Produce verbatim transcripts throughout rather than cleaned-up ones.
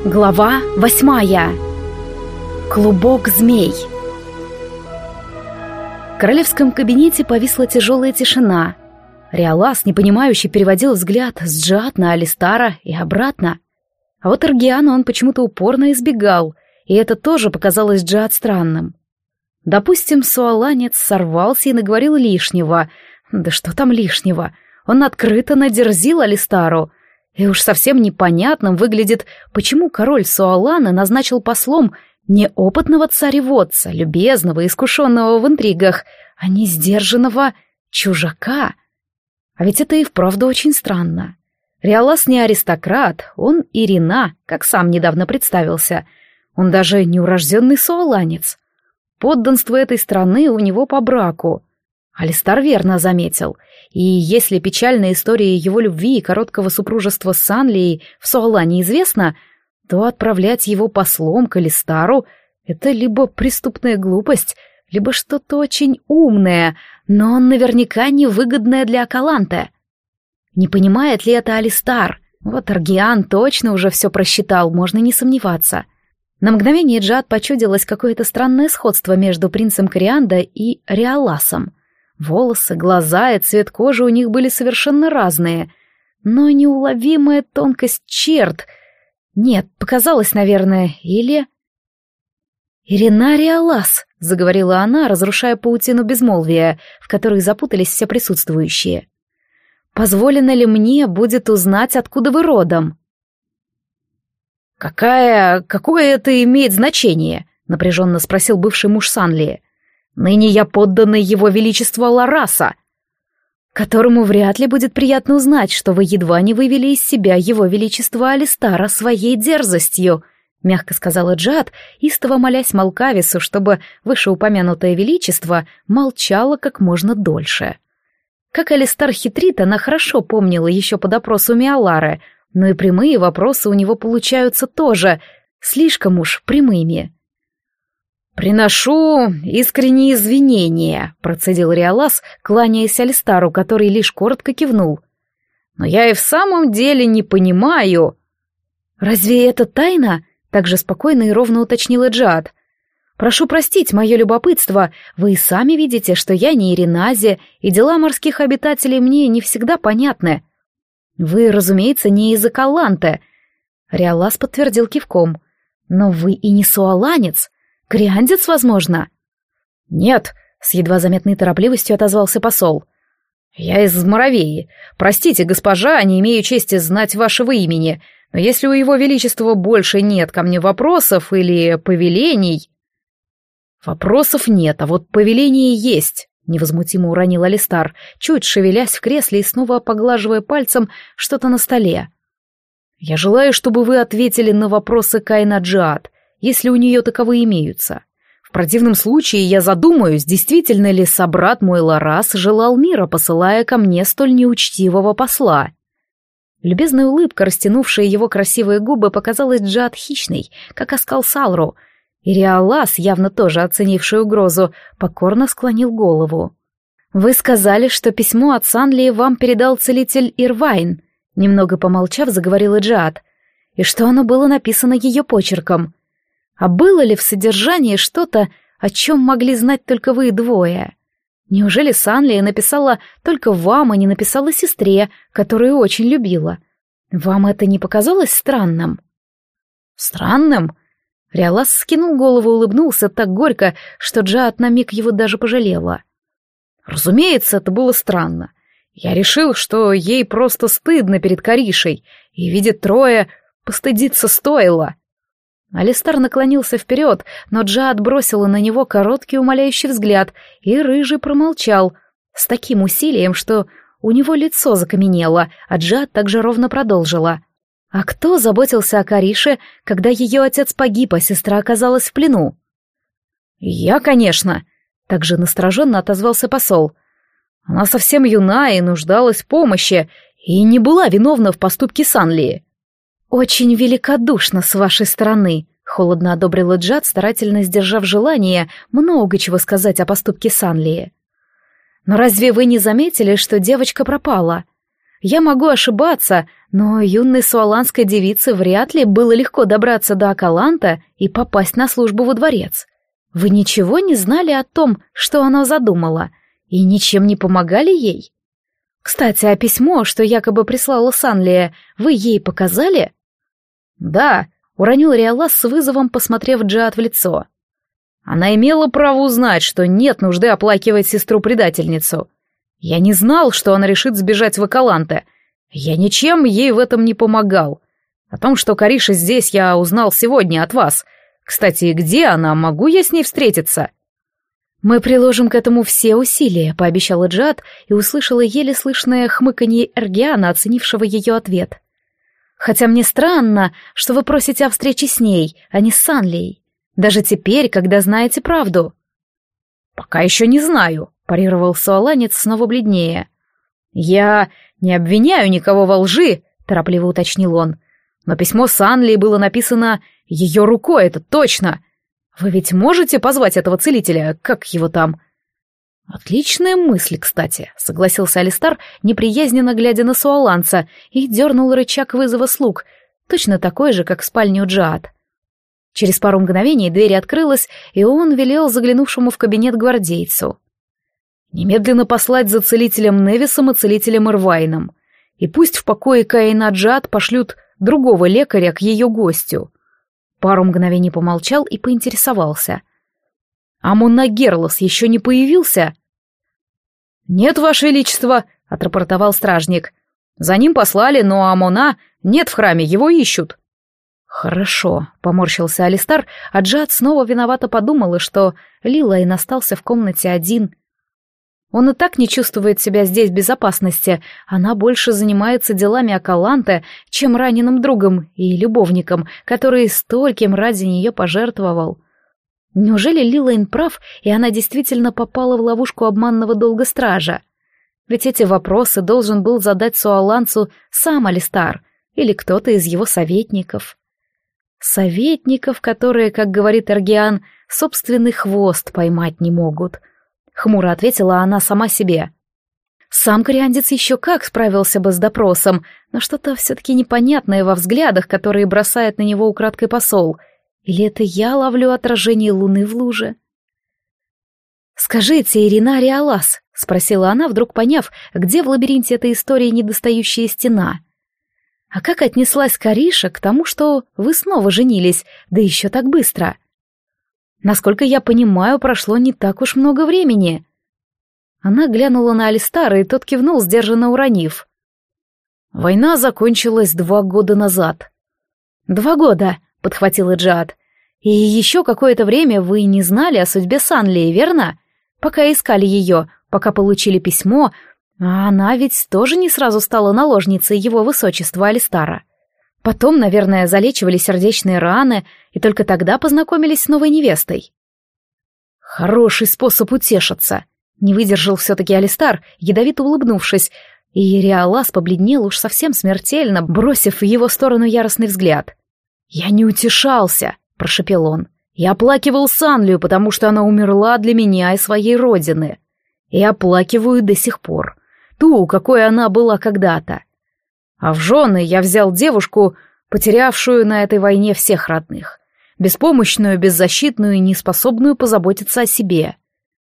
Глава восьмая. Клубок змей. В королевском кабинете повисла тяжелая тишина. Риолас, непонимающе, переводил взгляд с Джиад на Алистара и обратно. А вот Эргиану он почему-то упорно избегал, и это тоже показалось Джиад странным. Допустим, суаланец сорвался и наговорил лишнего. Да что там лишнего? Он открыто надерзил Алистару. И уж совсем непонятным выглядит, почему король Суалана назначил послом неопытного цареводца, любезного, искушенного в интригах, а не сдержанного чужака. А ведь это и вправду очень странно. Риолас не аристократ, он Ирина, как сам недавно представился. Он даже не урожденный суаланец. Подданство этой страны у него по браку. Алистар верно заметил. И если печальная история его любви и короткого супружества с Санлией в Суалане известна, то отправлять его послом к Алистару — это либо преступная глупость, либо что-то очень умное, но наверняка невыгодное для Акаланте. Не понимает ли это Алистар? Вот Эргиан точно уже все просчитал, можно не сомневаться. На мгновение Джиад почудилось какое-то странное сходство между принцем Корианда и Риоласом. Волосы, глаза и цвет кожи у них были совершенно разные, но неуловимая тонкость черт. Нет, показалось, наверное, или... «Ирина Риолас», — заговорила она, разрушая паутину безмолвия, в которой запутались все присутствующие. «Позволено ли мне будет узнать, откуда вы родом?» «Какая... какое это имеет значение?» — напряженно спросил бывший муж Санлии. «Ныне я подданный его величества Лараса, которому вряд ли будет приятно узнать, что вы едва не вывели из себя его величество Алистара своей дерзостью», — мягко сказала Джиад, истово молясь Малкавису, чтобы вышеупомянутое величество молчало как можно дольше. Как Алистар хитрит, она хорошо помнила еще по допросу Миалары, но и прямые вопросы у него получаются тоже, слишком уж прямыми. «Приношу искренние извинения», — процедил Риолас, кланяясь Алистару, который лишь коротко кивнул. «Но я и в самом деле не понимаю...» «Разве это тайна?» — также спокойно и ровно уточнила Джиад. «Прошу простить мое любопытство, вы и сами видите, что я не Иринази, и дела морских обитателей мне не всегда понятны. Вы, разумеется, не из Акаланте». Риолас подтвердил кивком. «Но вы и не суаланец. Кориандец, возможно?» «Нет», — с едва заметной торопливостью отозвался посол. «Я из Моровеи. Простите, госпожа, не имею чести знать вашего имени, но если у его величества больше нет ко мне вопросов или повелений...» «Вопросов нет, а вот повеление есть», — невозмутимо уронил Алистар, чуть шевелясь в кресле и снова поглаживая пальцем что-то на столе. «Я желаю, чтобы вы ответили на вопросы Кайна Джиад, если у нее таковые имеются. В противном случае я задумаюсь, действительно ли собрат мой Ларас желал мира, посылая ко мне столь неучтивого посла». Любезная улыбка, растянувшая его красивые губы, показалась Джиад хищной, как оскал Салру, и Риолас, явно тоже оценивший угрозу, покорно склонил голову. «Вы сказали, что письмо от Санлии вам передал целитель Ирвайн», немного помолчав, заговорила Джиад, «и что оно было написано ее почерком. А было ли в содержании что-то, о чем могли знать только вы двое? Неужели Санлия написала только вам, а не написала сестре, которую очень любила? Вам это не показалось странным?» «Странным?» Риолас скинул голову и улыбнулся так горько, что Джиад на миг его даже пожалела. «Разумеется, это было странно. Я решил, что ей просто стыдно перед Каришей, и, видит трое, постыдиться стоило». Алистар наклонился вперед, но Джиад бросила на него короткий умоляющий взгляд, и Рыжий промолчал с таким усилием, что у него лицо закаменело, а Джиад также ровно продолжила. «А кто заботился о Карише, когда ее отец погиб, а сестра оказалась в плену?» «Я, конечно», — также настороженно отозвался посол. «Она совсем юна и нуждалась в помощи, и не была виновна в поступке Санлии». «Очень великодушно с вашей стороны», — холодно одобрила Джиад, старательно сдержав желание много чего сказать о поступке Санлии. «Но разве вы не заметили, что девочка пропала? Я могу ошибаться, но юной суаланской девице вряд ли было легко добраться до Акаланта и попасть на службу во дворец. Вы ничего не знали о том, что она задумала, и ничем не помогали ей? Кстати, а письмо, что якобы прислала Санлия, вы ей показали? Да, уронил Риалас с вызовом, посмотрев Джиад в лицо. Она имела право узнать, что нет нужды оплакивать сестру-предательницу. Я не знал, что она решит сбежать в Акаланте. Я ничем ей в этом не помогал. О том, что Кариша здесь, я узнал сегодня от вас. Кстати, где она? Могу я с ней встретиться? Мы приложим к этому все усилия, пообещала Джиад и услышала еле слышное хмыканье Эргиана, оценившего ее ответ. Хотя мне странно, что вы просите о встрече с ней, а не с Санлией. Даже теперь, когда знаете правду. Пока еще не знаю, парировал суаланец снова бледнее. Я не обвиняю никого во лжи, торопливо уточнил он. Но письмо Санлии было написано ее рукой, это точно. Вы ведь можете позвать этого целителя, как его там? Отличная мысль, кстати, согласился Алистар, неприязненно глядя на суаланца, и дернул рычаг вызова слуг, точно такой же, как в спальне у Джиад. Через пару мгновений дверь открылась, и он велел заглянувшему в кабинет гвардейцу немедленно послать за целителем Невисом и целителем Ирвайном, и пусть в покое Каина Джиад пошлют другого лекаря к ее гостю. Пару мгновений помолчал и поинтересовался. «А Монагерлос еще не появился?» «Нет, Ваше Величество», — отрапортовал стражник. «За ним послали, но Амона нет в храме, его ищут». «Хорошо», — поморщился Алистар, а Джиад снова виновато подумала, что Лилайн остался в комнате один. Он и так не чувствует себя здесь в безопасности, она больше занимается делами Акаланте, чем раненым другом и любовником, который стольким ради нее пожертвовал. Неужели Лилайн прав, и она действительно попала в ловушку обманного долга стража? Ведь эти вопросы должен был задать суаланцу сам Алистар или кто-то из его советников. Советников, которые, как говорит Эргиан, собственный хвост поймать не могут. Хмуро ответила она сама себе. Сам кориандец еще как справился бы с допросом, но что-то все-таки непонятное во взглядах, которые бросает на него украдкой посол. Или это я ловлю отражение луны в луже? «Скажите, Ирина Риалас», — спросила она, вдруг поняв, где в лабиринте этой истории недостающая стена. «А как отнеслась Кариша к тому, что вы снова женились, да еще так быстро? Насколько я понимаю, прошло не так уж много времени». Она глянула на Алистара, и тот кивнул, сдержанно уронив. «Война закончилась два года назад». «Два года», — подхватила Джиад. «И еще какое-то время вы не знали о судьбе Санлии, верно? Пока искали ее, пока получили письмо, а она ведь тоже не сразу стала наложницей его высочества Алистара. Потом, наверное, залечивали сердечные раны, и только тогда познакомились с новой невестой». «Хороший способ утешиться», — не выдержал все-таки Алистар, ядовито улыбнувшись, и Риалас побледнел уж совсем смертельно, бросив в его сторону яростный взгляд. «Я не утешался», — прошепел он. «Я оплакивал Санлию, потому что она умерла для меня и своей родины. И оплакиваю до сих пор. Ту, какой она была когда-то. А в жены я взял девушку, потерявшую на этой войне всех родных, беспомощную, беззащитную и неспособную позаботиться о себе.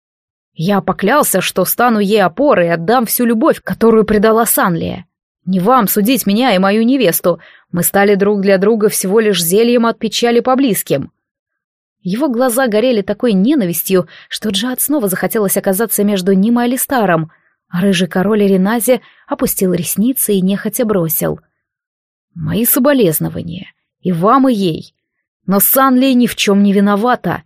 Я поклялся, что стану ей опорой и отдам всю любовь, которую предала Санлия. Не вам судить меня и мою невесту, мы стали друг для друга всего лишь зельем от печали по близким». Его глаза горели такой ненавистью, что Джиад снова захотелось оказаться между ним и Алистаром, а рыжий король Иринази опустил ресницы и нехотя бросил. «Мои соболезнования, и вам, и ей. Но Санлия ни в чем не виновата».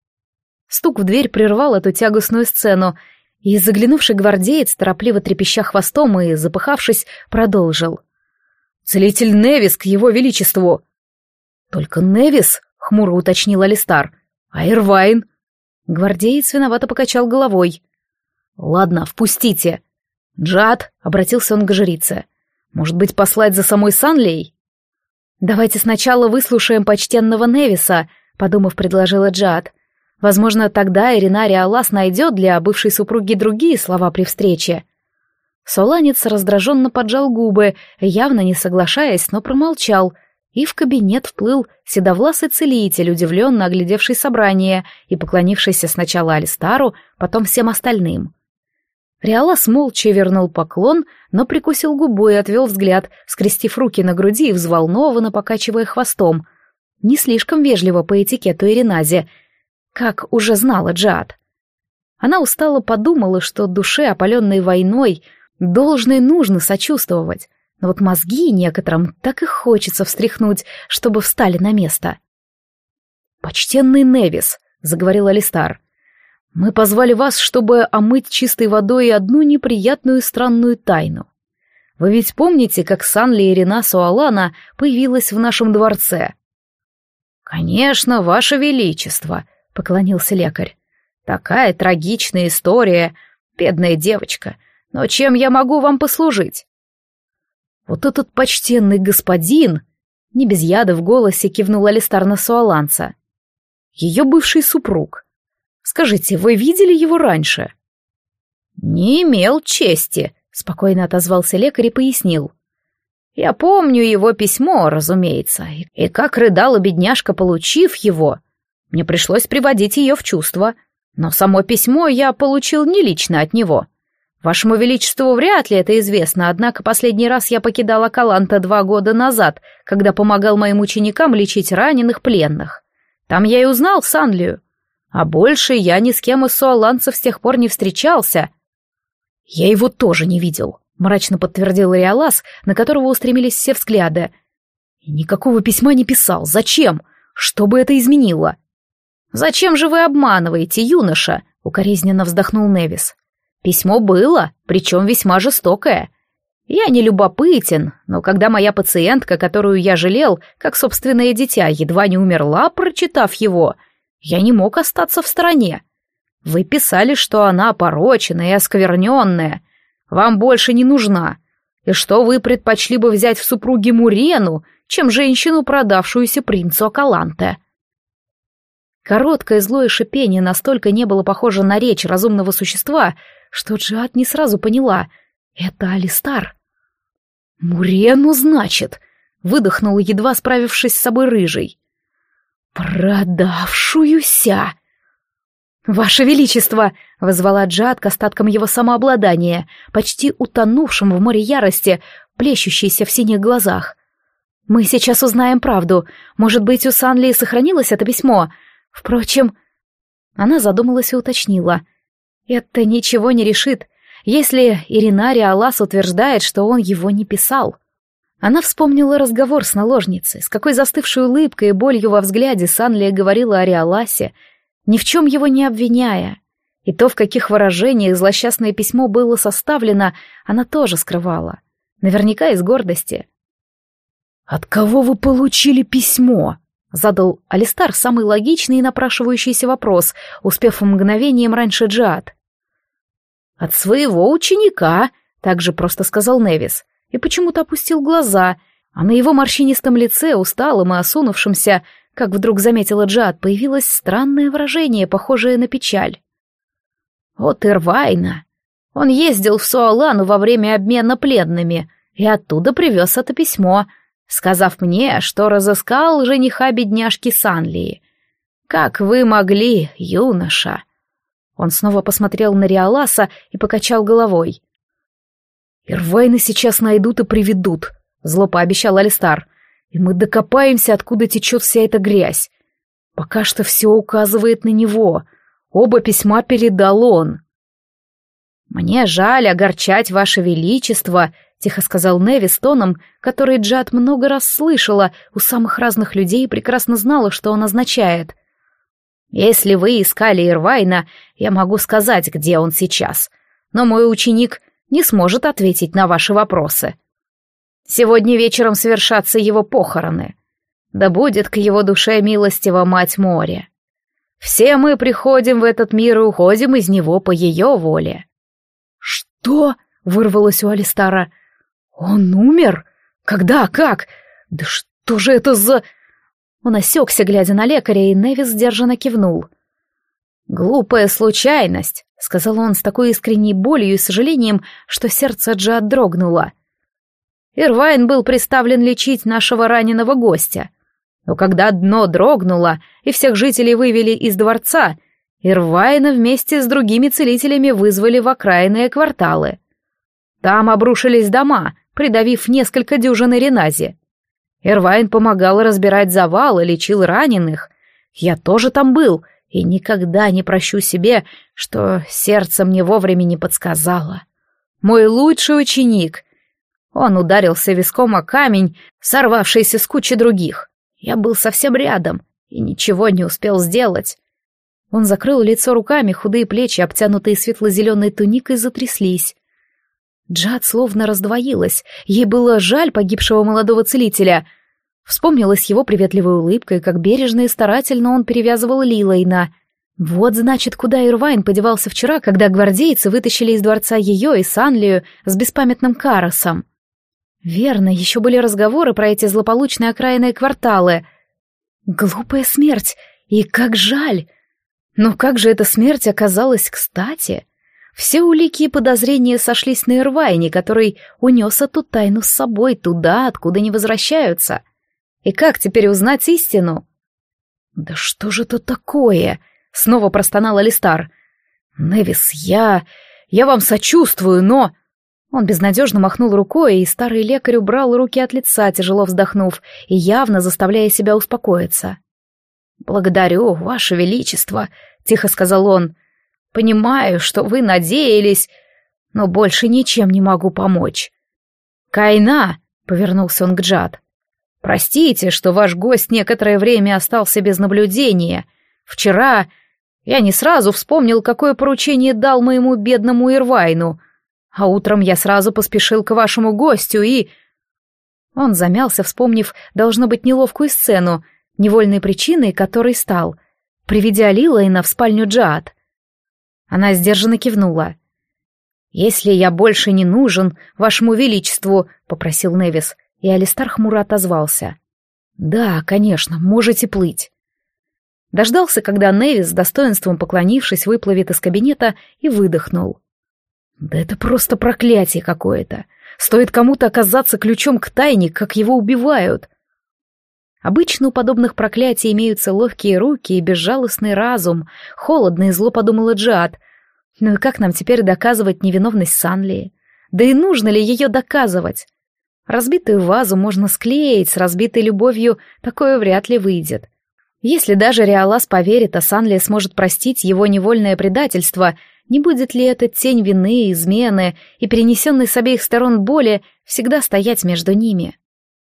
Стук в дверь прервал эту тягостную сцену, и заглянувший гвардеец, торопливо трепеща хвостом и запыхавшись, продолжил. «Целитель Невис к его величеству!» «Только Невис?» — хмуро уточнил Алистар. «А Ирвайн?» Гвардеец виновато покачал головой. «Ладно, впустите». «Джиад», — обратился он к жрице, — «может быть, послать за самой Санлией?» «Давайте сначала выслушаем почтенного Невиса», — подумав, предложила Джиад. «Возможно, тогда Ирина Риалас найдет для бывшей супруги другие слова при встрече». Соланец раздраженно поджал губы, явно не соглашаясь, но промолчал, и в кабинет вплыл седовласый целитель, удивленно оглядевший собрание и поклонившийся сначала Алистару, потом всем остальным. Риалас молча вернул поклон, но прикусил губу и отвел взгляд, скрестив руки на груди и взволнованно покачивая хвостом. Не слишком вежливо по этикету Ириназе, как уже знала Джиад. Она устало подумала, что душе, опаленной войной, должно и нужно сочувствовать, но вот мозги некоторым так и хочется встряхнуть, чтобы встали на место. «Почтенный Невис», — заговорил Алистар, — «мы позвали вас, чтобы омыть чистой водой одну неприятную и странную тайну. Вы ведь помните, как Санли Ирина Суалана появилась в нашем дворце?» «Конечно, ваше величество», — поклонился лекарь. «Такая трагичная история, бедная девочка. Но чем я могу вам послужить?» «Вот этот почтенный господин...» — не без яда в голосе кивнул Алистар на суаланца. «Ее бывший супруг. Скажите, вы видели его раньше?» «Не имел чести», — спокойно отозвался лекарь и пояснил. «Я помню его письмо, разумеется, и, и как рыдала бедняжка, получив его. Мне пришлось приводить ее в чувство, но само письмо я получил не лично от него. Вашему величеству вряд ли это известно, однако последний раз я покидал Акаланта два года назад, когда помогал моим ученикам лечить раненых пленных. Там я и узнал Санлию, а больше я ни с кем из суаланцев с тех пор не встречался». «Я его тоже не видел», — мрачно подтвердил Риалас, на которого устремились все взгляды. «И никакого письма не писал. Зачем? Что бы это изменило?» «Зачем же вы обманываете, юноша?» — укоризненно вздохнул Невис. «Письмо было, причем весьма жестокое. Я не любопытен, но когда моя пациентка, которую я жалел, как собственное дитя, едва не умерла, прочитав его, я не мог остаться в стороне. Вы писали, что она опорочена и оскверненная, вам больше не нужна, и что вы предпочли бы взять в супруги Мурену, чем женщину, продавшуюся принцу Акаланте». Короткое злое шипение настолько не было похоже на речь разумного существа, что Джиад не сразу поняла — это Алистар. «Мурену, значит?» — выдохнул, едва справившись с собой рыжий. «Продавшуюся!» «Ваше Величество!» — вызвала Джиад к остаткам его самообладания, почти утонувшим в море ярости, плещущейся в синих глазах. «Мы сейчас узнаем правду. Может быть, у Санли сохранилось это письмо? Впрочем...» Она задумалась и уточнила. «Это ничего не решит, если Ирина Риалас утверждает, что он его не писал». Она вспомнила разговор с наложницей, с какой застывшей улыбкой и болью во взгляде Санли говорила о Риаласе, ни в чем его не обвиняя. И то, в каких выражениях злосчастное письмо было составлено, она тоже скрывала. Наверняка из гордости. «От кого вы получили письмо?» — задал Алистар самый логичный и напрашивающийся вопрос, успев мгновением раньше Джиад. «От своего ученика», — также просто сказал Невис, и почему-то опустил глаза, а на его морщинистом лице, усталом и осунувшемся, как вдруг заметила Джиад, появилось странное выражение, похожее на печаль. «От Ирвайна. Он ездил в Суалану во время обмена пленными и оттуда привез это письмо, сказав мне, что разыскал жениха бедняжки Санлии. Как вы могли, юноша?» Он снова посмотрел на Риаласа и покачал головой. «Ирвайна сейчас найдут и приведут», — зло пообещал Алистар, «и мы докопаемся, откуда течет вся эта грязь. Пока что все указывает на него. Оба письма передал он». «Мне жаль огорчать ваше величество», — тихо сказал Невис тоном, который Джиад много раз слышала у самых разных людей и прекрасно знала, что он означает. «Если вы искали Ирвайна, я могу сказать, где он сейчас, но мой ученик не сможет ответить на ваши вопросы. Сегодня вечером совершатся его похороны. Да будет к его душе милостива Мать Моря. Все мы приходим в этот мир и уходим из него по ее воле». «Что?» — вырвалось у Алистара. «Он умер? Когда? Как? Да что же это за...» Он осекся, глядя на лекаря, и Невис сдержанно кивнул. «Глупая случайность», — сказал он с такой искренней болью и сожалением, что сердце Джад дрогнуло. Ирвайн был приставлен лечить нашего раненого гостя. Но когда дно дрогнуло и всех жителей вывели из дворца, Ирвайна вместе с другими целителями вызвали в окраинные кварталы. Там обрушились дома, придавив несколько дюжин Иренази. Ирвайн помогал разбирать завалы, лечил раненых. Я тоже там был, и никогда не прощу себе, что сердце мне вовремя не подсказало. Мой лучший ученик. Он ударился виском о камень, сорвавшийся с кучи других. Я был совсем рядом и ничего не успел сделать. Он закрыл лицо руками, худые плечи, обтянутые светло-зеленой туникой, затряслись. Джад словно раздвоилась, ей было жаль погибшего молодого целителя. Вспомнилась его приветливая улыбка, и как бережно и старательно он перевязывал Лилайна. Вот, значит, куда Ирвайн подевался вчера, когда гвардейцы вытащили из дворца ее и Санлию с беспамятным Карасом. Верно, еще были разговоры про эти злополучные окраинные кварталы. Глупая смерть, и как жаль! Но как же эта смерть оказалась кстати? Все улики и подозрения сошлись на Ирвайне, который унес эту тайну с собой туда, откуда не возвращаются. И как теперь узнать истину? «Да что же это такое?» — снова простонал Алистар. «Невис, я... я вам сочувствую, но...» Он безнадежно махнул рукой, и старый лекарь убрал руки от лица, тяжело вздохнув, и явно заставляя себя успокоиться. «Благодарю, Ваше Величество», — тихо сказал он. «Понимаю, что вы надеялись, но больше ничем не могу помочь». «Кайна», — повернулся он к Джад, — «простите, что ваш гость некоторое время остался без наблюдения. Вчера я не сразу вспомнил, какое поручение дал моему бедному Ирвайну, а утром я сразу поспешил к вашему гостю и...» Он замялся, вспомнив, должно быть, неловкую сцену, невольной причиной которой стал, приведя Лилайна в спальню Джад. Она сдержанно кивнула. «Если я больше не нужен вашему величеству», — попросил Невис, и Алистар хмуро отозвался. «Да, конечно, можете плыть». Дождался, когда Невис, с достоинством поклонившись, выплывет из кабинета и выдохнул. «Да это просто проклятие какое-то. Стоит кому-то оказаться ключом к тайне, как его убивают». Обычно у подобных проклятий имеются ловкие руки и безжалостный разум, холодно и зло подумала Джад. Ну и как нам теперь доказывать невиновность Санлии? Да и нужно ли ее доказывать? Разбитую вазу можно склеить, с разбитой любовью такое вряд ли выйдет. Если даже Риалас поверит, а Санлия сможет простить его невольное предательство, не будет ли эта тень вины, измены и перенесенной с обеих сторон боли всегда стоять между ними?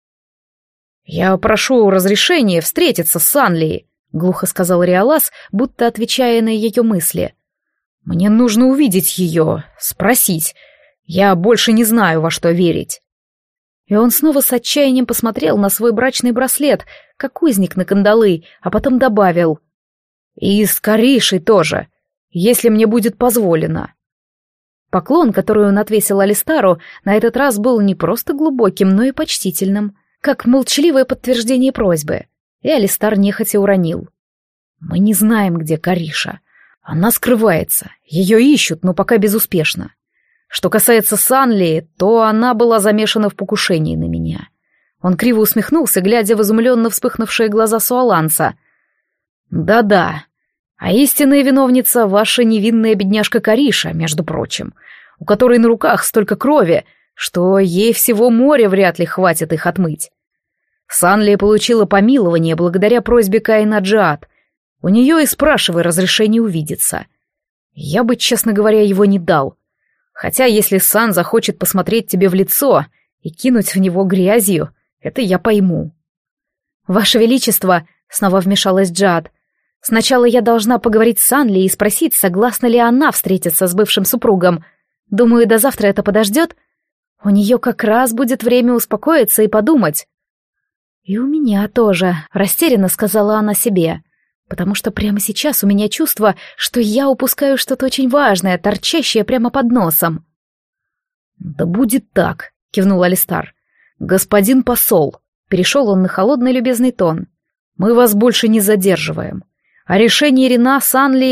«Я прошу разрешения встретиться с Санлией», — глухо сказал Риалас, будто отвечая на ее мысли. «Мне нужно увидеть ее, спросить. Я больше не знаю, во что верить». И он снова с отчаянием посмотрел на свой брачный браслет, как узник на кандалы, а потом добавил: «И с Каришей тоже, если мне будет позволено». Поклон, который он отвесил Алистару, на этот раз был не просто глубоким, но и почтительным, как молчаливое подтверждение просьбы, и Алистар нехотя уронил: «Мы не знаем, где Кариша. Она скрывается, ее ищут, но пока безуспешно. Что касается Санлии, то она была замешана в покушении на меня». Он криво усмехнулся, глядя в изумленно вспыхнувшие глаза Суаланца. «Да-да, а истинная виновница — ваша невинная бедняжка Кариша, между прочим, у которой на руках столько крови, что ей всего моря вряд ли хватит их отмыть. Санлия получила помилование благодаря просьбе Каина Джад. У нее и спрашивай разрешение увидеться. Я бы, честно говоря, его не дал. Хотя если Сан захочет посмотреть тебе в лицо и кинуть в него грязью, это я пойму». «Ваше Величество», — снова вмешалась Джад, — «сначала я должна поговорить с Санли и спросить, согласна ли она встретиться с бывшим супругом. Думаю, до завтра это подождет. У нее как раз будет время успокоиться и подумать». «И у меня тоже», — растерянно сказала она себе, «потому что прямо сейчас у меня чувство, что я упускаю что-то очень важное, торчащее прямо под носом». «Да будет так», — кивнул Алистар. «Господин посол», — перешел он на холодный любезный тон, — «мы вас больше не задерживаем. А решение Рена Санлии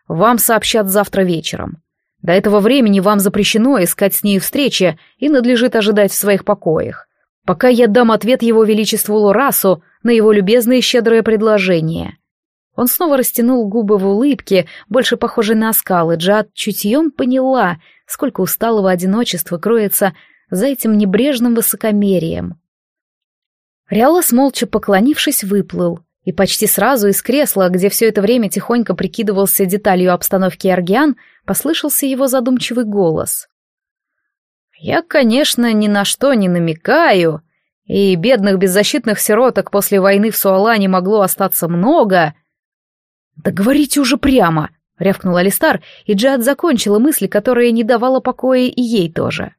вам сообщат завтра вечером. До этого времени вам запрещено искать с ней встречи и надлежит ожидать в своих покоях, пока я дам ответ его величеству Лорасу на его любезное и щедрое предложение». Он снова растянул губы в улыбке, больше похожей на оскал, и Джад чутьем поняла, сколько усталого одиночества кроется за этим небрежным высокомерием. Риалас, молча поклонившись, выплыл, и почти сразу из кресла, где все это время тихонько прикидывался деталью обстановки Эргиан, послышался его задумчивый голос. «Я, конечно, ни на что не намекаю, и бедных беззащитных сироток после войны в Суалане могло остаться много». «Да говорите уже прямо!» — рявкнул Алистар, и Джиад закончила мысль, которая не давала покоя и ей тоже.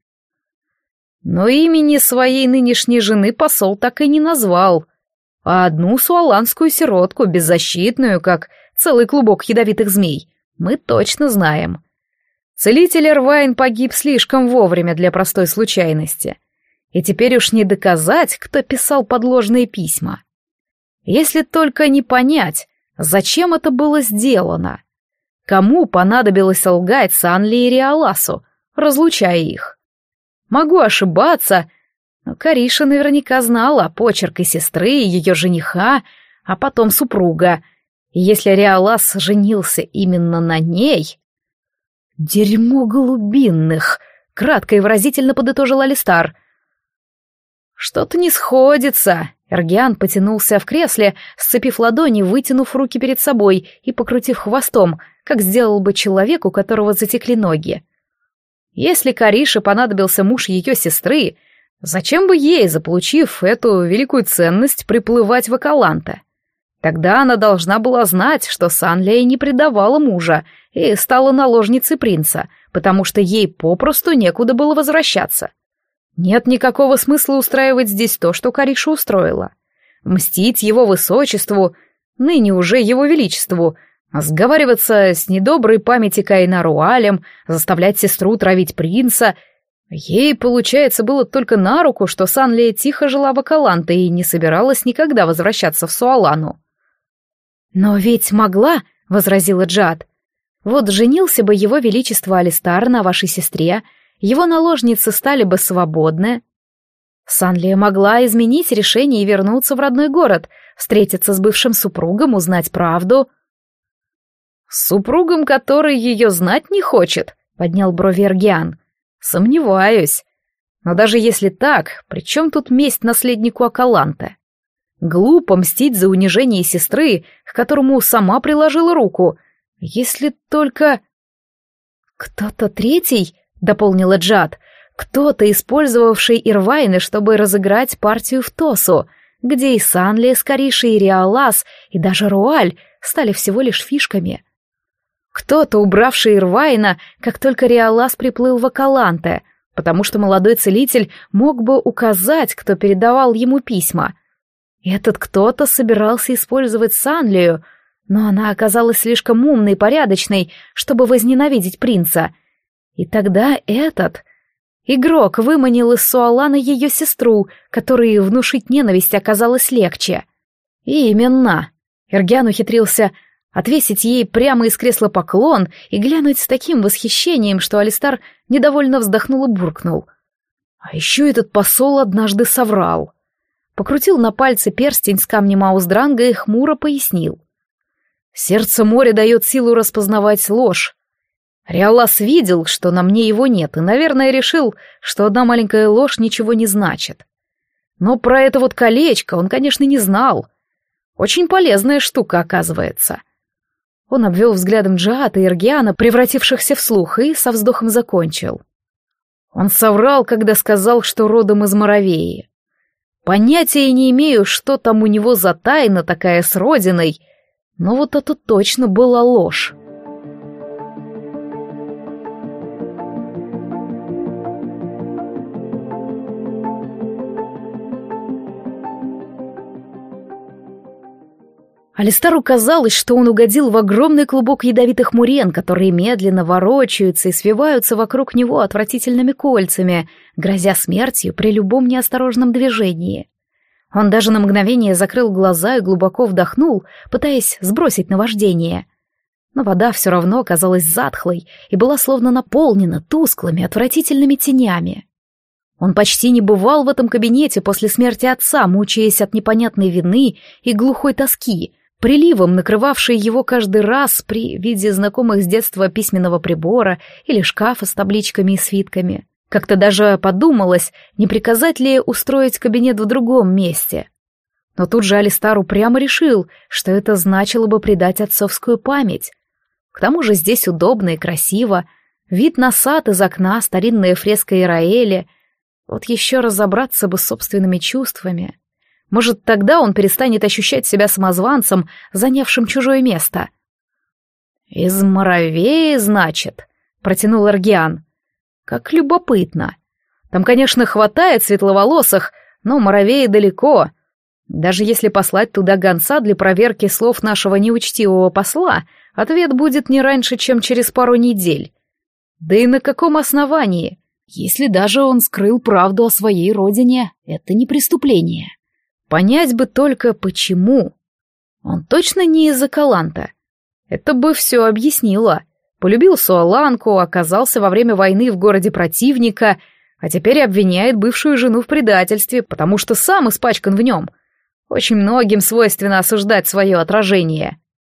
Но имени своей нынешней жены посол так и не назвал, а одну суаланскую сиротку, беззащитную, как целый клубок ядовитых змей, мы точно знаем. Целитель Эрвайн погиб слишком вовремя для простой случайности, и теперь уж не доказать, кто писал подложные письма. Если только не понять, зачем это было сделано? Кому понадобилось лгать Санли и Риаласу, разлучая их? Могу ошибаться, но Кариша наверняка знала почерк и сестры, и ее жениха, а потом супруга. И если Риалас женился именно на ней... «Дерьмо голубинных!» — кратко и выразительно подытожил Алистар. «Что-то не сходится». Эргиан потянулся в кресле, сцепив ладони, вытянув руки перед собой и покрутив хвостом, как сделал бы человек, у которого затекли ноги. Если Карише понадобился муж ее сестры, зачем бы ей, заполучив эту великую ценность, приплывать в Акаланте? Тогда она должна была знать, что Санлия не предавала мужа и стала наложницей принца, потому что ей попросту некуда было возвращаться. Нет никакого смысла устраивать здесь то, что Кариша устроила. Мстить его высочеству, ныне уже его величеству, сговариваться с недоброй памяти Кайнаруалем, заставлять сестру травить принца. Ей, получается, было только на руку, что Санлия тихо жила в Акаланте и не собиралась никогда возвращаться в Суалану. «Но ведь могла», — возразила Джиад. «Вот женился бы его величество Алистар на вашей сестре, его наложницы стали бы свободны. Санлия могла изменить решение и вернуться в родной город, встретиться с бывшим супругом, узнать правду». «С супругом, который ее знать не хочет», — поднял брови Эргиан. «Сомневаюсь. Но даже если так, при чем тут месть наследнику Акаланте? Глупо мстить за унижение сестры, к которому сама приложила руку, если только...» «Кто-то третий?» — дополнила Джиад. «Кто-то, использовавший Ирвайны, чтобы разыграть партию в Тосу, где и Санли, с Каришей, и Риалас, и даже Руаль стали всего лишь фишками. Кто-то, убравший Ирвайна, как только Риалас приплыл в Акаланте, потому что молодой целитель мог бы указать, кто передавал ему письма. Этот кто-то собирался использовать Санлию, но она оказалась слишком умной и порядочной, чтобы возненавидеть принца. И тогда этот игрок выманил из Суалана ее сестру, которой внушить ненависть оказалось легче. И именно. Эргиан ухитрился отвесить ей прямо из кресла поклон и глянуть с таким восхищением, что Алистар недовольно вздохнул и буркнул. А еще этот посол однажды соврал. Покрутил на пальце перстень с камнем Ауздранга и хмуро пояснил. Сердце моря дает силу распознавать ложь. Риалас видел, что на мне его нет, и, наверное, решил, что одна маленькая ложь ничего не значит. Но про это вот колечко он, конечно, не знал. Очень полезная штука, оказывается. Он обвел взглядом Джиад и Эргиана, превратившихся в слух, и со вздохом закончил. Он соврал, когда сказал, что родом из Моровеи. Понятия не имею, что там у него за тайна такая с родиной, но вот это точно была ложь. Алистару казалось, что он угодил в огромный клубок ядовитых мурен, которые медленно ворочаются и свиваются вокруг него отвратительными кольцами, грозя смертью при любом неосторожном движении. Он даже на мгновение закрыл глаза и глубоко вдохнул, пытаясь сбросить наваждение. Но вода все равно казалась затхлой и была словно наполнена тусклыми, отвратительными тенями. Он почти не бывал в этом кабинете после смерти отца, мучаясь от непонятной вины и глухой тоски, приливом накрывавшей его каждый раз при виде знакомых с детства письменного прибора или шкафа с табличками и свитками. Как-то даже подумалось, не приказать ли устроить кабинет в другом месте. Но тут же Алистар упрямо решил, что это значило бы предать отцовскую память. К тому же здесь удобно и красиво, вид на сад из окна, старинная фреска Ираэля. Вот еще разобраться бы с собственными чувствами. Может, тогда он перестанет ощущать себя самозванцем, занявшим чужое место. «Из Моровеи, значит», — протянул Эргиан. «Как любопытно. Там, конечно, хватает светловолосых, но Моровеи далеко. Даже если послать туда гонца для проверки слов нашего неучтивого посла, ответ будет не раньше, чем через пару недель. Да и на каком основании? Если даже он скрыл правду о своей родине, это не преступление. Понять бы только, почему. Он точно не из Акаланта. Это бы все объяснило. Полюбил Суаланку, оказался во время войны в городе противника, а теперь обвиняет бывшую жену в предательстве, потому что сам испачкан в нем. Очень многим свойственно осуждать свое отражение.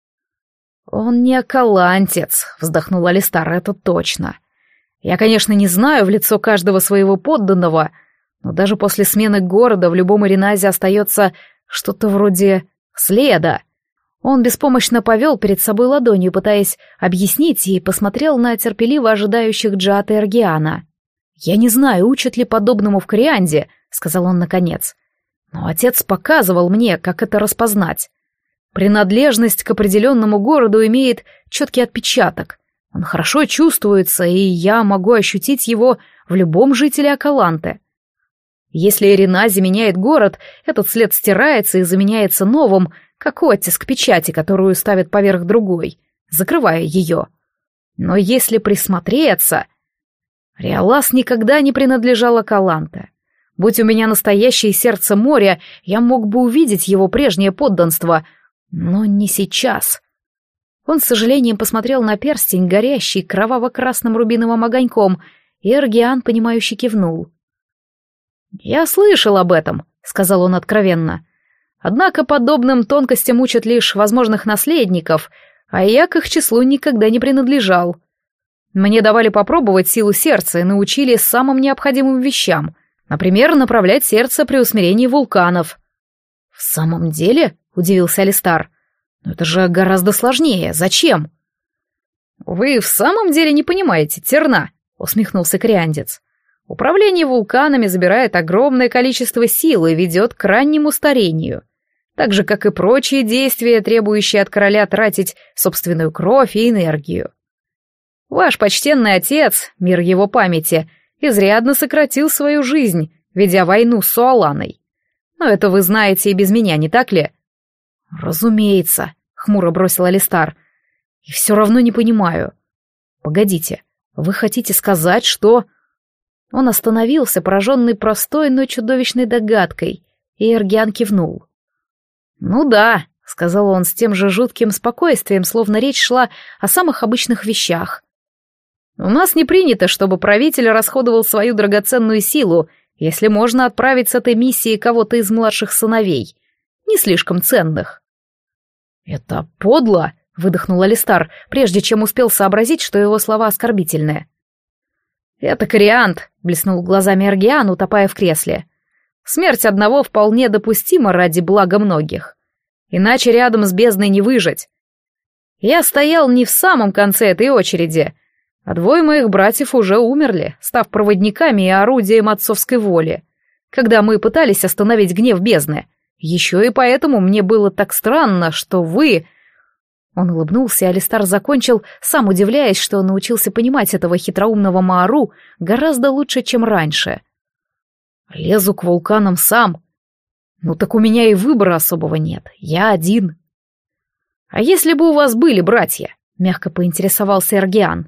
«Он не акалантец», — вздохнул Алистар, — «это точно. Я, конечно, не знаю в лицо каждого своего подданного, но даже после смены города в любом Иреназе остается что-то вроде следа». Он беспомощно повел перед собой ладонью, пытаясь объяснить, и посмотрел на терпеливо ожидающих Джаата и Эргиана. «Я не знаю, учат ли подобному в Корианде», — сказал он наконец. «Но отец показывал мне, как это распознать. Принадлежность к определенному городу имеет четкий отпечаток. Он хорошо чувствуется, и я могу ощутить его в любом жителе Акаланты. Если Иренази меняет город, этот след стирается и заменяется новым, как оттиск печати, которую ставят поверх другой, закрывая ее. Но если присмотреться... Риалас никогда не принадлежал Акаланте. Будь у меня настоящее сердце моря, я мог бы увидеть его прежнее подданство, но не сейчас». Он с сожалением посмотрел на перстень, горящий кроваво-красным рубиновым огоньком, и Эргиан, понимающе кивнул. «Я слышал об этом», — сказал он откровенно. «Однако подобным тонкостям учат лишь возможных наследников, а я к их числу никогда не принадлежал. Мне давали попробовать силу сердца и научили самым необходимым вещам, например, направлять сердце при усмирении вулканов». «В самом деле?» — удивился Алистар. «Но это же гораздо сложнее. Зачем?» «Вы в самом деле не понимаете, Терна», — усмехнулся Криандец. «Управление вулканами забирает огромное количество сил и ведет к раннему старению, так же, как и прочие действия, требующие от короля тратить собственную кровь и энергию. Ваш почтенный отец, мир его памяти, изрядно сократил свою жизнь, ведя войну с Суаланой. Но это вы знаете и без меня, не так ли?» «Разумеется», — хмуро бросил Алистар. «И все равно не понимаю. Погодите, вы хотите сказать, что...» Он остановился, пораженный простой, но чудовищной догадкой, и Эргиан кивнул. «Ну да», — сказал он с тем же жутким спокойствием, словно речь шла о самых обычных вещах. «У нас не принято, чтобы правитель расходовал свою драгоценную силу, если можно отправить с этой миссией кого-то из младших сыновей, не слишком ценных». «Это подло», — выдохнул Алистар, прежде чем успел сообразить, что его слова оскорбительные. «Это Кориант», — блеснул глазами Эргиан, утопая в кресле. «Смерть одного вполне допустима ради блага многих. Иначе рядом с бездной не выжить. Я стоял не в самом конце этой очереди, а двое моих братьев уже умерли, став проводниками и орудием отцовской воли, когда мы пытались остановить гнев бездны. Еще и поэтому мне было так странно, что вы...» Он улыбнулся, и Алистар закончил, сам удивляясь, что научился понимать этого хитроумного Маару гораздо лучше, чем раньше. «Лезу к вулканам сам. Ну так у меня и выбора особого нет, я один». «А если бы у вас были братья?» — мягко поинтересовался Эргиан.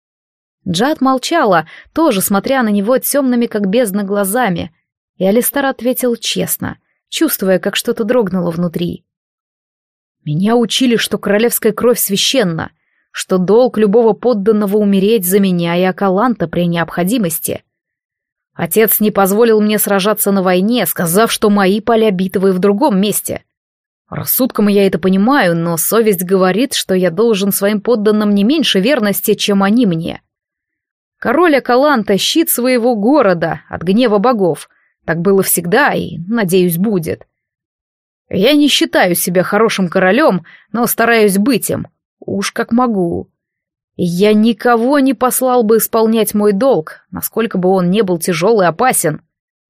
Джаат молчала, тоже смотря на него темными, как бездна, глазами, и Алистар ответил честно, чувствуя, как что-то дрогнуло внутри. «Меня учили, что королевская кровь священна, что долг любого подданного умереть за меня и Акаланта при необходимости. Отец не позволил мне сражаться на войне, сказав, что мои поля битвы в другом месте. Рассудком я это понимаю, но совесть говорит, что я должен своим подданным не меньше верности, чем они мне. Король Акаланта — щит своего города от гнева богов. Так было всегда и, надеюсь, будет. Я не считаю себя хорошим королем, но стараюсь быть им. Уж как могу. И я никого не послал бы исполнять мой долг, насколько бы он не был тяжел и опасен.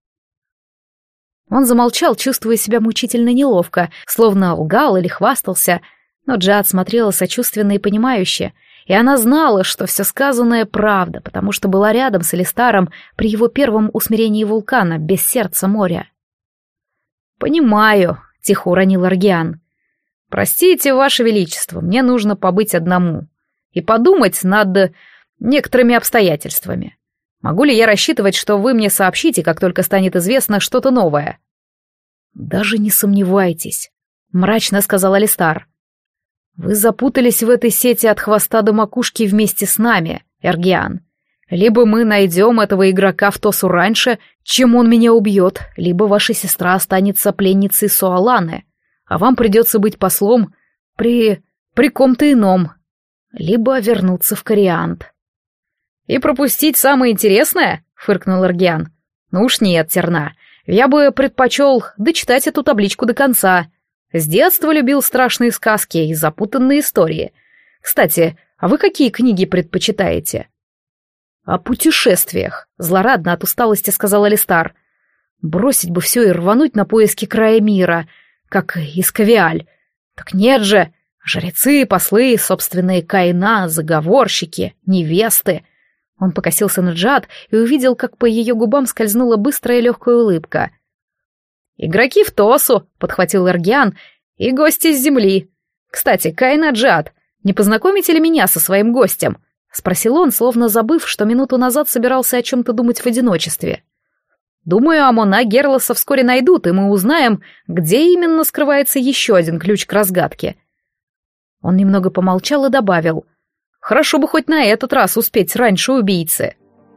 Он замолчал, чувствуя себя мучительно неловко, словно лгал или хвастался, но Джиад смотрела сочувственно и понимающе, и она знала, что все сказанное правда, потому что была рядом с Алистаром при его первом усмирении вулкана, без сердца моря. «Понимаю», — тихо уронил Аргиан. «Простите, Ваше Величество, мне нужно побыть одному и подумать над некоторыми обстоятельствами. Могу ли я рассчитывать, что вы мне сообщите, как только станет известно что-то новое?» «Даже не сомневайтесь», — мрачно сказал Алистар. «Вы запутались в этой сети от хвоста до макушки вместе с нами, Эргиан. Либо мы найдем этого игрока в Тосу раньше, чем он меня убьет, либо ваша сестра останется пленницей Суаланы, а вам придется быть послом при... при ком-то ином, либо вернуться в Кориант». «И пропустить самое интересное?» — фыркнул Эргиан. «Ну уж нет, Терна. Я бы предпочел дочитать эту табличку до конца. С детства любил страшные сказки и запутанные истории. Кстати, а вы какие книги предпочитаете?» «О путешествиях», — злорадно от усталости сказал Алистар. «Бросить бы все и рвануть на поиски края мира, как Искавиаль. Так нет же, жрецы, послы, собственные каина, заговорщики, невесты». Он покосился на Джиад и увидел, как по ее губам скользнула быстрая и легкая улыбка. «Игроки в Тосу», — подхватил Эргиан, — «и гости с земли. Кстати, Каина, Джиад, не познакомите ли меня со своим гостем?» — спросил он, словно забыв, что минуту назад собирался о чем-то думать в одиночестве. «Думаю, Амона Герлоса вскоре найдут, и мы узнаем, где именно скрывается еще один ключ к разгадке». Он немного помолчал и добавил: «Хорошо бы хоть на этот раз успеть раньше убийцы».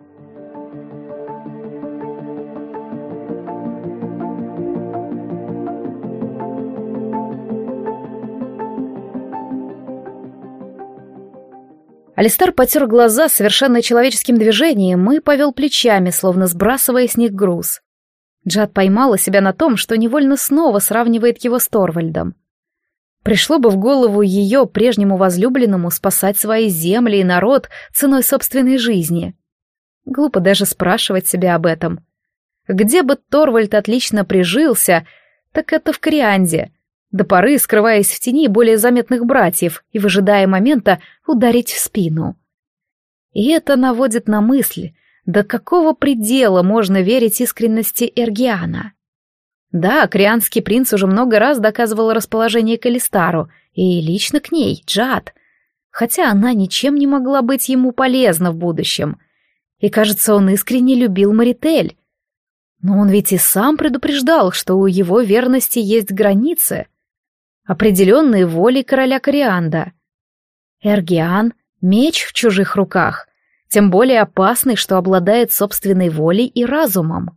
Алистар потер глаза совершенно человеческим движением и повел плечами, словно сбрасывая с них груз. Джиад поймала себя на том, что невольно снова сравнивает его с Торвальдом. Пришло бы в голову ее прежнему возлюбленному спасать свои земли и народ ценой собственной жизни. Глупо даже спрашивать себя об этом. Где бы Торвальд отлично прижился, так это в Корианде, до поры скрываясь в тени более заметных братьев и выжидая момента ударить в спину. И это наводит на мысль, до какого предела можно верить искренности Эргиана. Да, корианский принц уже много раз доказывал расположение к Алистару, и лично к ней, Джиад, хотя она ничем не могла быть ему полезна в будущем. И, кажется, он искренне любил Маритель. Но он ведь и сам предупреждал, что у его верности есть границы, определенные волей короля Корианда. Эргиан — меч в чужих руках, тем более опасный, что обладает собственной волей и разумом.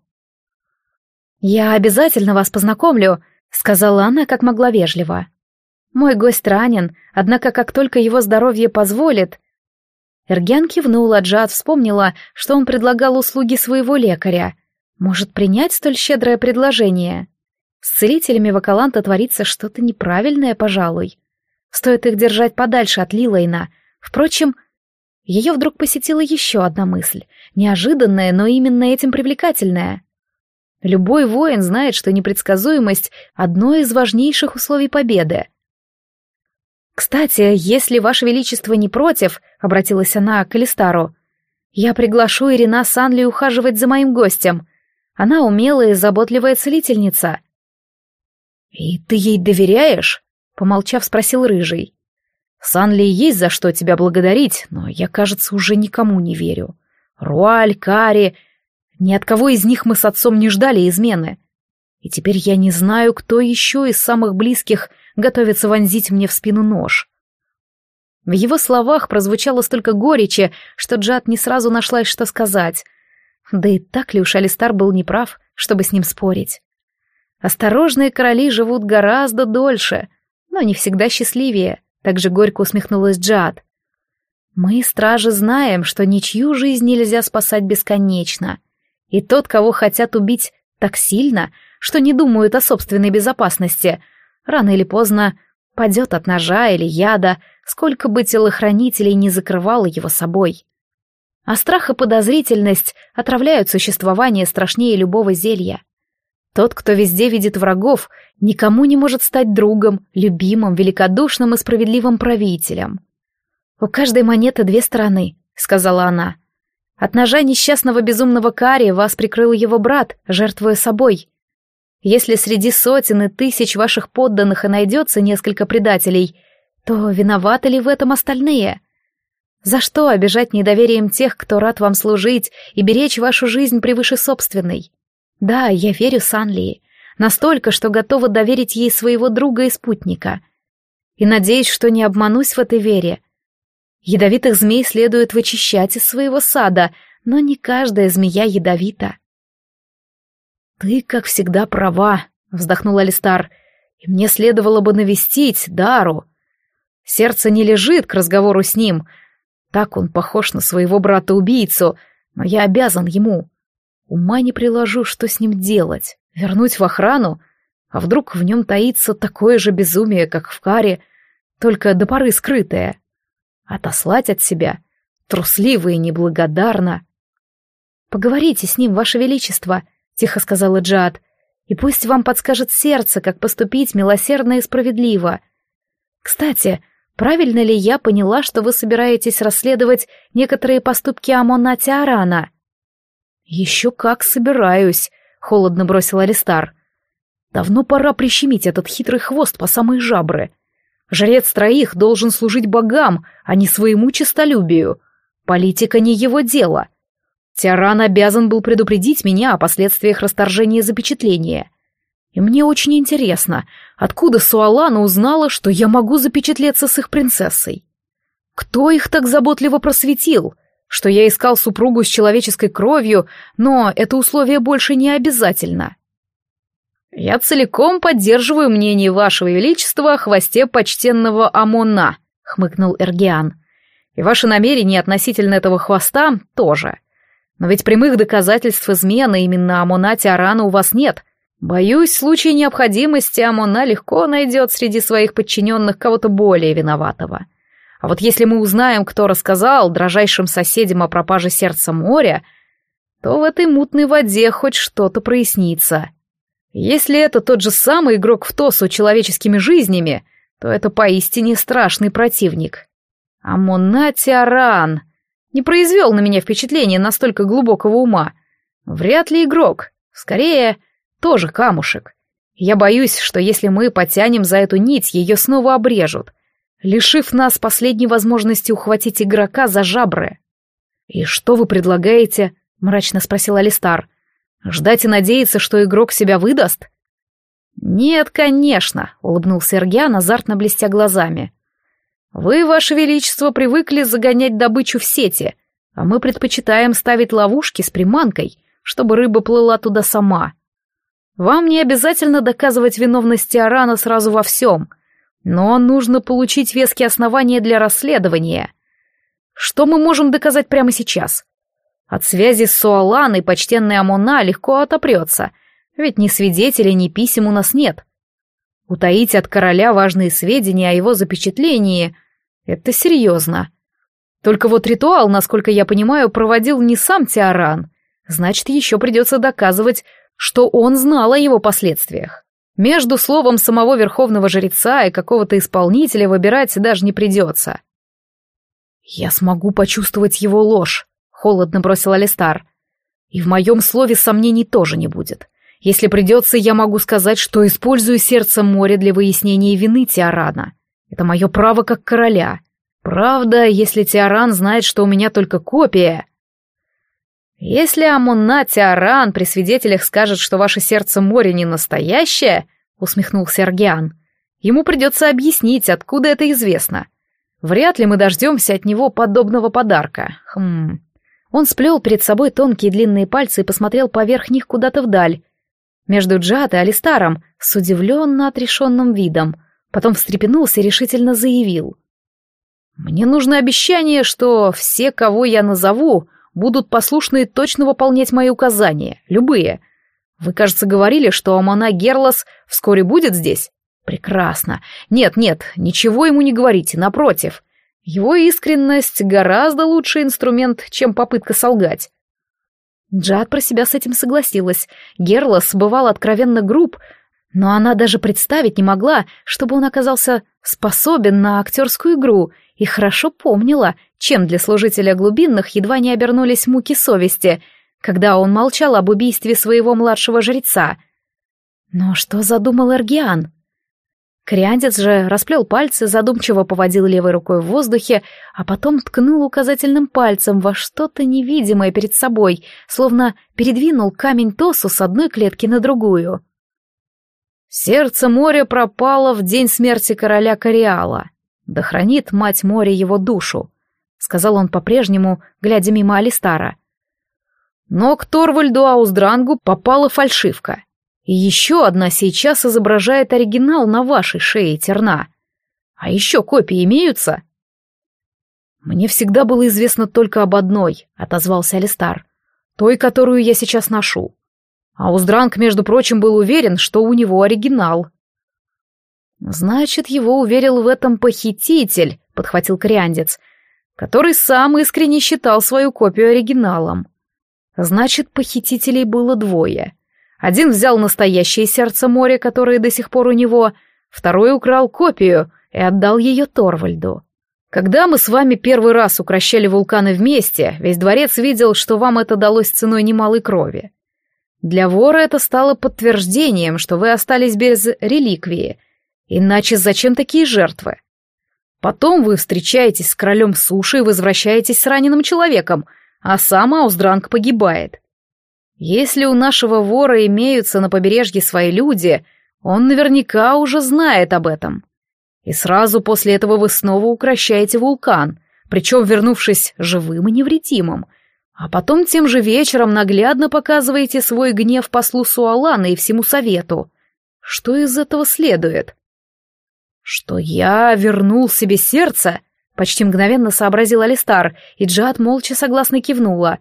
«Я обязательно вас познакомлю», — сказала она как могла вежливо. «Мой гость ранен, однако как только его здоровье позволит...» Эргиан кивнула, Джиад вспомнила, что он предлагал услуги своего лекаря. Может, принять столь щедрое предложение? С целителями в Акаланта творится что-то неправильное, пожалуй. Стоит их держать подальше от Лилейна. Впрочем, ее вдруг посетила еще одна мысль, неожиданная, но именно этим привлекательная. Любой воин знает, что непредсказуемость — одно из важнейших условий победы. «Кстати, если Ваше Величество не против», — обратилась она к Алистару, — «я приглашу Ирина Санли ухаживать за моим гостем. Она умелая и заботливая целительница». «И ты ей доверяешь?» — помолчав, спросил Рыжий. «Санли есть за что тебя благодарить, но я, кажется, уже никому не верю. Руаль, Кари... Ни от кого из них мы с отцом не ждали измены. И теперь я не знаю, кто еще из самых близких готовится вонзить мне в спину нож». В его словах прозвучало столько горечи, что Джад не сразу нашлась, что сказать. Да и так ли уж Алистар был неправ, чтобы с ним спорить? Осторожные короли живут гораздо дольше, но не всегда счастливее, так же горько усмехнулась Джад. Мы, стражи, знаем, что ничью жизнь нельзя спасать бесконечно. И тот, кого хотят убить так сильно, что не думают о собственной безопасности, рано или поздно падет от ножа или яда, сколько бы телохранителей не закрывало его собой. А страх и подозрительность отравляют существование страшнее любого зелья. Тот, кто везде видит врагов, никому не может стать другом, любимым, великодушным и справедливым правителем. «У каждой монеты две стороны», — сказала она. «От ножа несчастного безумного Кари вас прикрыл его брат, жертвуя собой. Если среди сотен и тысяч ваших подданных и найдется несколько предателей, то виноваты ли в этом остальные? За что обижать недоверием тех, кто рад вам служить, и беречь вашу жизнь превыше собственной? Да, я верю Санлии, настолько, что готова доверить ей своего друга и спутника. И надеюсь, что не обманусь в этой вере. Ядовитых змей следует вычищать из своего сада, но не каждая змея ядовита». «Ты, как всегда, права», — вздохнул Алистар, — «и мне следовало бы навестить Дару. Сердце не лежит к разговору с ним. Так он похож на своего брата-убийцу, но я обязан ему. Ума не приложу, что с ним делать. Вернуть в охрану? А вдруг в нем таится такое же безумие, как в Каре, только до поры скрытое? Отослать от себя? Трусливо и неблагодарно». «Поговорите с ним, Ваше Величество», — тихо сказала Джад, — «и пусть вам подскажет сердце, как поступить милосердно и справедливо. Кстати, правильно ли я поняла, что вы собираетесь расследовать некоторые поступки Амона Теорана?» «Еще как собираюсь», — холодно бросил Алистар. «Давно пора прищемить этот хитрый хвост по самые жабры. Жрец троих должен служить богам, а не своему честолюбию. Политика не его дело. Теоран обязан был предупредить меня о последствиях расторжения запечатления. И мне очень интересно, откуда Суалана узнала, что я могу запечатлеться с их принцессой? Кто их так заботливо просветил, что я искал супругу с человеческой кровью, но это условие больше не обязательно?» «Я целиком поддерживаю мнение Вашего Величества о хвосте почтенного Амона», — хмыкнул Эргиан. «И ваши намерения относительно этого хвоста тоже. Но ведь прямых доказательств измены именно Амона Теорана у вас нет. Боюсь, в случае необходимости Амона легко найдет среди своих подчиненных кого-то более виноватого. А вот если мы узнаем, кто рассказал дрожайшим соседям о пропаже сердца моря, то в этой мутной воде хоть что-то прояснится. Если это тот же самый игрок в тосу человеческими жизнями, то это поистине страшный противник. Амона Теоран не произвел на меня впечатление настолько глубокого ума. Вряд ли игрок, скорее, тоже камушек. Я боюсь, что если мы потянем за эту нить, ее снова обрежут, лишив нас последней возможности ухватить игрока за жабры. «И что вы предлагаете?» — мрачно спросил Алистар. «Ждать и надеяться, что игрок себя выдаст?» «Нет, конечно», — улыбнулся Эргиан, азартно блестя глазами. «Вы, Ваше Величество, привыкли загонять добычу в сети, а мы предпочитаем ставить ловушки с приманкой, чтобы рыба плыла туда сама. Вам не обязательно доказывать виновность Теорана сразу во всем, но нужно получить веские основания для расследования. Что мы можем доказать прямо сейчас? От связи с Суаланой почтенный Амона легко отопрется, ведь ни свидетелей, ни писем у нас нет. Утаить от короля важные сведения о его запечатлении — это серьезно. Только вот ритуал, насколько я понимаю, проводил не сам Теоран, значит, еще придется доказывать, что он знал о его последствиях. Между словом самого верховного жреца и какого-то исполнителя выбирать даже не придется. «Я смогу почувствовать его ложь», — холодно бросил Алистар. «И в моем слове сомнений тоже не будет. Если придется, я могу сказать, что использую сердце моря для выяснения вины Теорана. Это мое право как короля. Правда, если Теоран знает, что у меня только копия...» «Если Амона Теоран при свидетелях скажет, что ваше сердце моря не настоящее», — усмехнулся Эргиан, — «ему придется объяснить, откуда это известно. Вряд ли мы дождемся от него подобного подарка. Хм. Он сплел перед собой тонкие длинные пальцы и посмотрел поверх них куда-то вдаль. Между Джад и Алистаром с удивленно отрешенным видом. Потом встрепенулся и решительно заявил. «Мне нужно обещание, что все, кого я назову, будут послушны и точно выполнять мои указания, любые. Вы, кажется, говорили, что Амона Герлас вскоре будет здесь? Прекрасно. Нет, нет, ничего ему не говорите, напротив. Его искренность гораздо лучший инструмент, чем попытка солгать». Джад про себя с этим согласилась. Герлас бывал откровенно груб, но она даже представить не могла, чтобы он оказался способен на актерскую игру, и хорошо помнила, чем для служителя глубинных едва не обернулись муки совести, когда он молчал об убийстве своего младшего жреца. Но что задумал Эргиан? Кориандец же расплел пальцы, задумчиво поводил левой рукой в воздухе, а потом ткнул указательным пальцем во что-то невидимое перед собой, словно передвинул камень Тосу с одной клетки на другую. «Сердце моря пропало в день смерти короля Кориала. Да хранит мать моря его душу», — сказал он по-прежнему, глядя мимо Алистара. «Но к Торвальду Ауздрангу попала фальшивка. И еще одна сейчас изображает оригинал на вашей шее, Терна. А еще копии имеются?» «Мне всегда было известно только об одной», — отозвался Алистар. «Той, которую я сейчас ношу. Ауздранг, между прочим, был уверен, что у него оригинал». «Значит, его уверил в этом похититель», — подхватил кориандец, который сам искренне считал свою копию оригиналом. «Значит, похитителей было двое. Один взял настоящее сердце моря, которое до сих пор у него, второй украл копию и отдал ее Торвальду. Когда мы с вами первый раз укрощали вулканы вместе, весь дворец видел, что вам это далось ценой немалой крови. Для вора это стало подтверждением, что вы остались без реликвии, иначе зачем такие жертвы? Потом вы встречаетесь с королем суши и возвращаетесь с раненым человеком, а сам Ауздранг погибает. Если у нашего вора имеются на побережье свои люди, он наверняка уже знает об этом. И сразу после этого вы снова укрощаете вулкан, причем вернувшись живым и невредимым, а потом тем же вечером наглядно показываете свой гнев послу Суалана и всему совету. Что из этого следует? Что я вернул себе сердце? Почти мгновенно сообразил Алистар, и Джад молча согласно кивнула.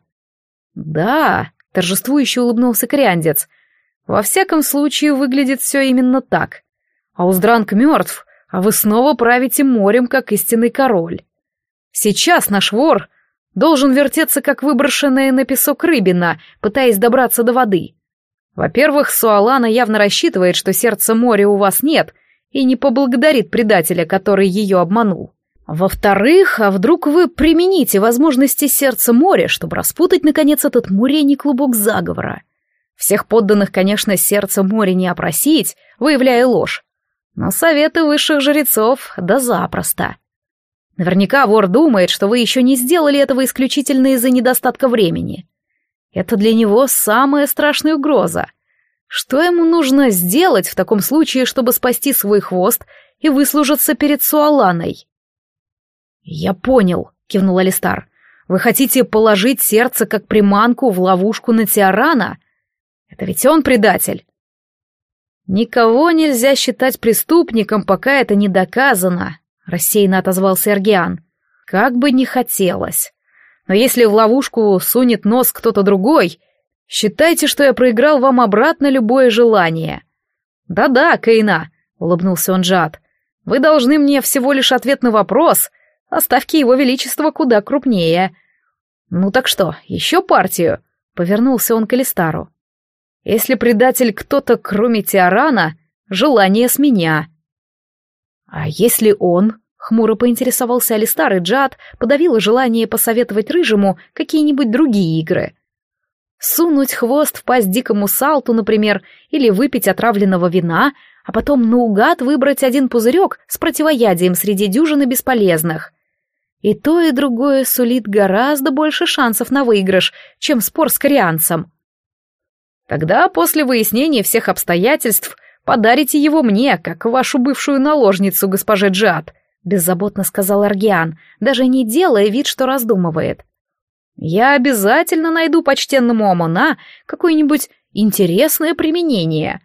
Да, торжествующе улыбнулся кориандец. Во всяком случае, выглядит все именно так. Ауздранг мертв, а вы снова правите морем, как истинный король. Сейчас наш вор должен вертеться, как выброшенная на песок рыбина, пытаясь добраться до воды. Во-первых, Суалана явно рассчитывает, что сердца моря у вас нет, и не поблагодарит предателя, который ее обманул. Во-вторых, а вдруг вы примените возможности сердца моря, чтобы распутать, наконец, этот мурений клубок заговора? Всех подданных, конечно, сердце моря не опросить, выявляя ложь, но советы высших жрецов да запросто. Наверняка вор думает, что вы еще не сделали этого исключительно из-за недостатка времени. Это для него самая страшная угроза. Что ему нужно сделать в таком случае, чтобы спасти свой хвост и выслужиться перед Суаланой? «Я понял», — кивнул Алистар. «Вы хотите положить сердце как приманку в ловушку на Тиарана? Это ведь он предатель». «Никого нельзя считать преступником, пока это не доказано», — рассеянно отозвался Эргиан. «Как бы ни хотелось. Но если в ловушку сунет нос кто-то другой, считайте, что я проиграл вам обратно любое желание». «Да-да, Кейна», — улыбнулся он Джад, — «вы должны мне всего лишь ответ на вопрос, а ставки его величества куда крупнее». «Ну так что, еще партию?» — повернулся он к Алистару. «Если предатель кто-то, кроме Тиарана, желание с меня». «А если он?» — хмуро поинтересовался Алистар, и Джад подавила желание посоветовать Рыжему какие-нибудь другие игры. Сунуть хвост в пасть дикому салту, например, или выпить отравленного вина, а потом наугад выбрать один пузырек с противоядием среди дюжины бесполезных. И то, и другое сулит гораздо больше шансов на выигрыш, чем спор с корианцем. «Тогда после выяснения всех обстоятельств подарите его мне, как вашу бывшую наложницу, госпоже Джад», беззаботно сказал Аргиан, даже не делая вид, что раздумывает. «Я обязательно найду почтенному Амона какое-нибудь интересное применение».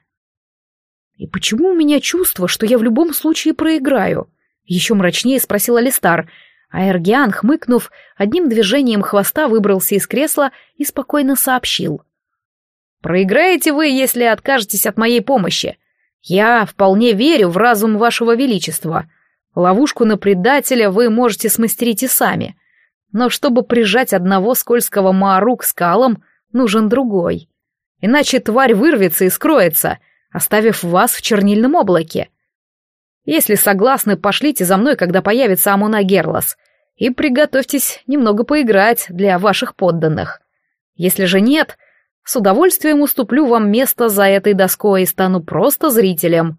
«И почему у меня чувство, что я в любом случае проиграю?» — еще мрачнее спросил Алистар, а Эргиан, хмыкнув, одним движением хвоста выбрался из кресла и спокойно сообщил. «Проиграете вы, если откажетесь от моей помощи. Я вполне верю в разум вашего величества. Ловушку на предателя вы можете смастерить и сами. Но чтобы прижать одного скользкого Маару к скалам, нужен другой. Иначе тварь вырвется и скроется, оставив вас в чернильном облаке. Если согласны, пошлите за мной, когда появится Амона Герлас, и приготовьтесь немного поиграть для ваших подданных. Если же нет, с удовольствием уступлю вам место за этой доской и стану просто зрителем».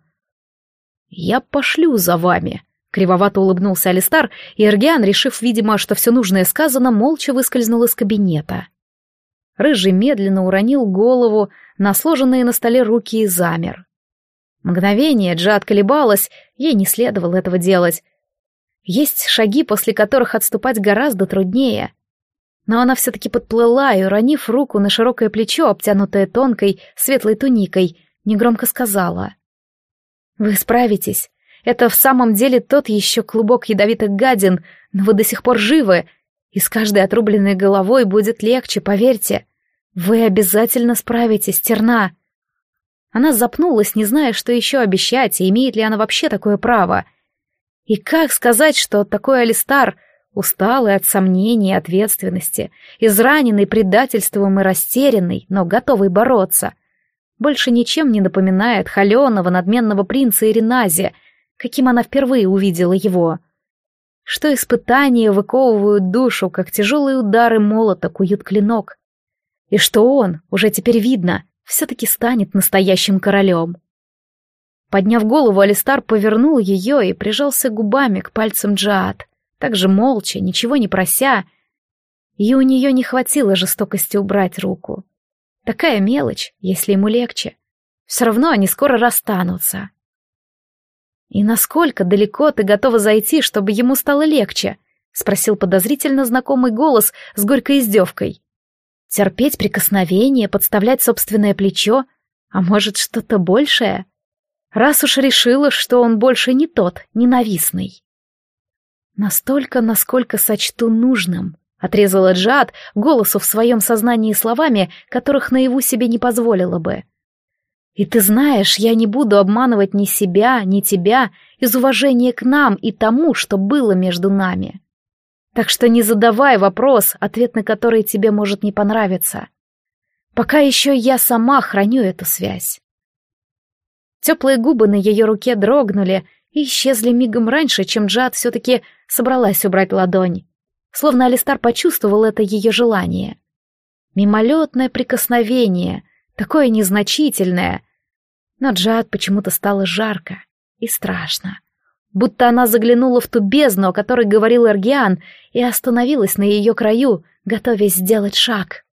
«Я пошлю за вами», — кривовато улыбнулся Алистар, и Эргиан, решив, видимо, что все нужное сказано, молча выскользнул из кабинета. Рыжий медленно уронил голову на сложенные на столе руки и замер. Мгновение Джад колебалась, ей не следовало этого делать. Есть шаги, после которых отступать гораздо труднее. Но она все-таки подплыла и, уронив руку на широкое плечо, обтянутое тонкой светлой туникой, негромко сказала: «Вы справитесь. Это в самом деле тот еще клубок ядовитых гадин, но вы до сих пор живы, и с каждой отрубленной головой будет легче, поверьте. Вы обязательно справитесь, Терна». Она запнулась, не зная, что еще обещать, и имеет ли она вообще такое право. И как сказать, что такой Алистар, усталый от сомнений и ответственности, израненный предательством и растерянный, но готовый бороться, больше ничем не напоминает холеного надменного принца Иринази, каким она впервые увидела его. Что испытания выковывают душу, как тяжелые удары молота куют клинок. И что он, уже теперь видно, все-таки станет настоящим королем. Подняв голову, Алистар повернул ее и прижался губами к пальцам Джаад, так же молча, ничего не прося, и у нее не хватило жестокости убрать руку. Такая мелочь, если ему легче. Все равно они скоро расстанутся. «И насколько далеко ты готова зайти, чтобы ему стало легче?» — спросил подозрительно знакомый голос с горькой издевкой. «Терпеть прикосновение, подставлять собственное плечо, а может, что-то большее? Раз уж решила, что он больше не тот, ненавистный». «Настолько, насколько сочту нужным», — отрезала Джаад голосу в своем сознании словами, которых наяву себе не позволила бы. «И ты знаешь, я не буду обманывать ни себя, ни тебя из уважения к нам и тому, что было между нами. Так что не задавай вопрос, ответ на который тебе может не понравиться. Пока еще я сама храню эту связь». Теплые губы на ее руке дрогнули и исчезли мигом раньше, чем Джад все-таки собралась убрать ладонь. Словно Алистар почувствовал это ее желание. Мимолетное прикосновение, такое незначительное. Но Джад почему-то стало жарко и страшно. Будто она заглянула в ту бездну, о которой говорил Эргиан, и остановилась на ее краю, готовясь сделать шаг.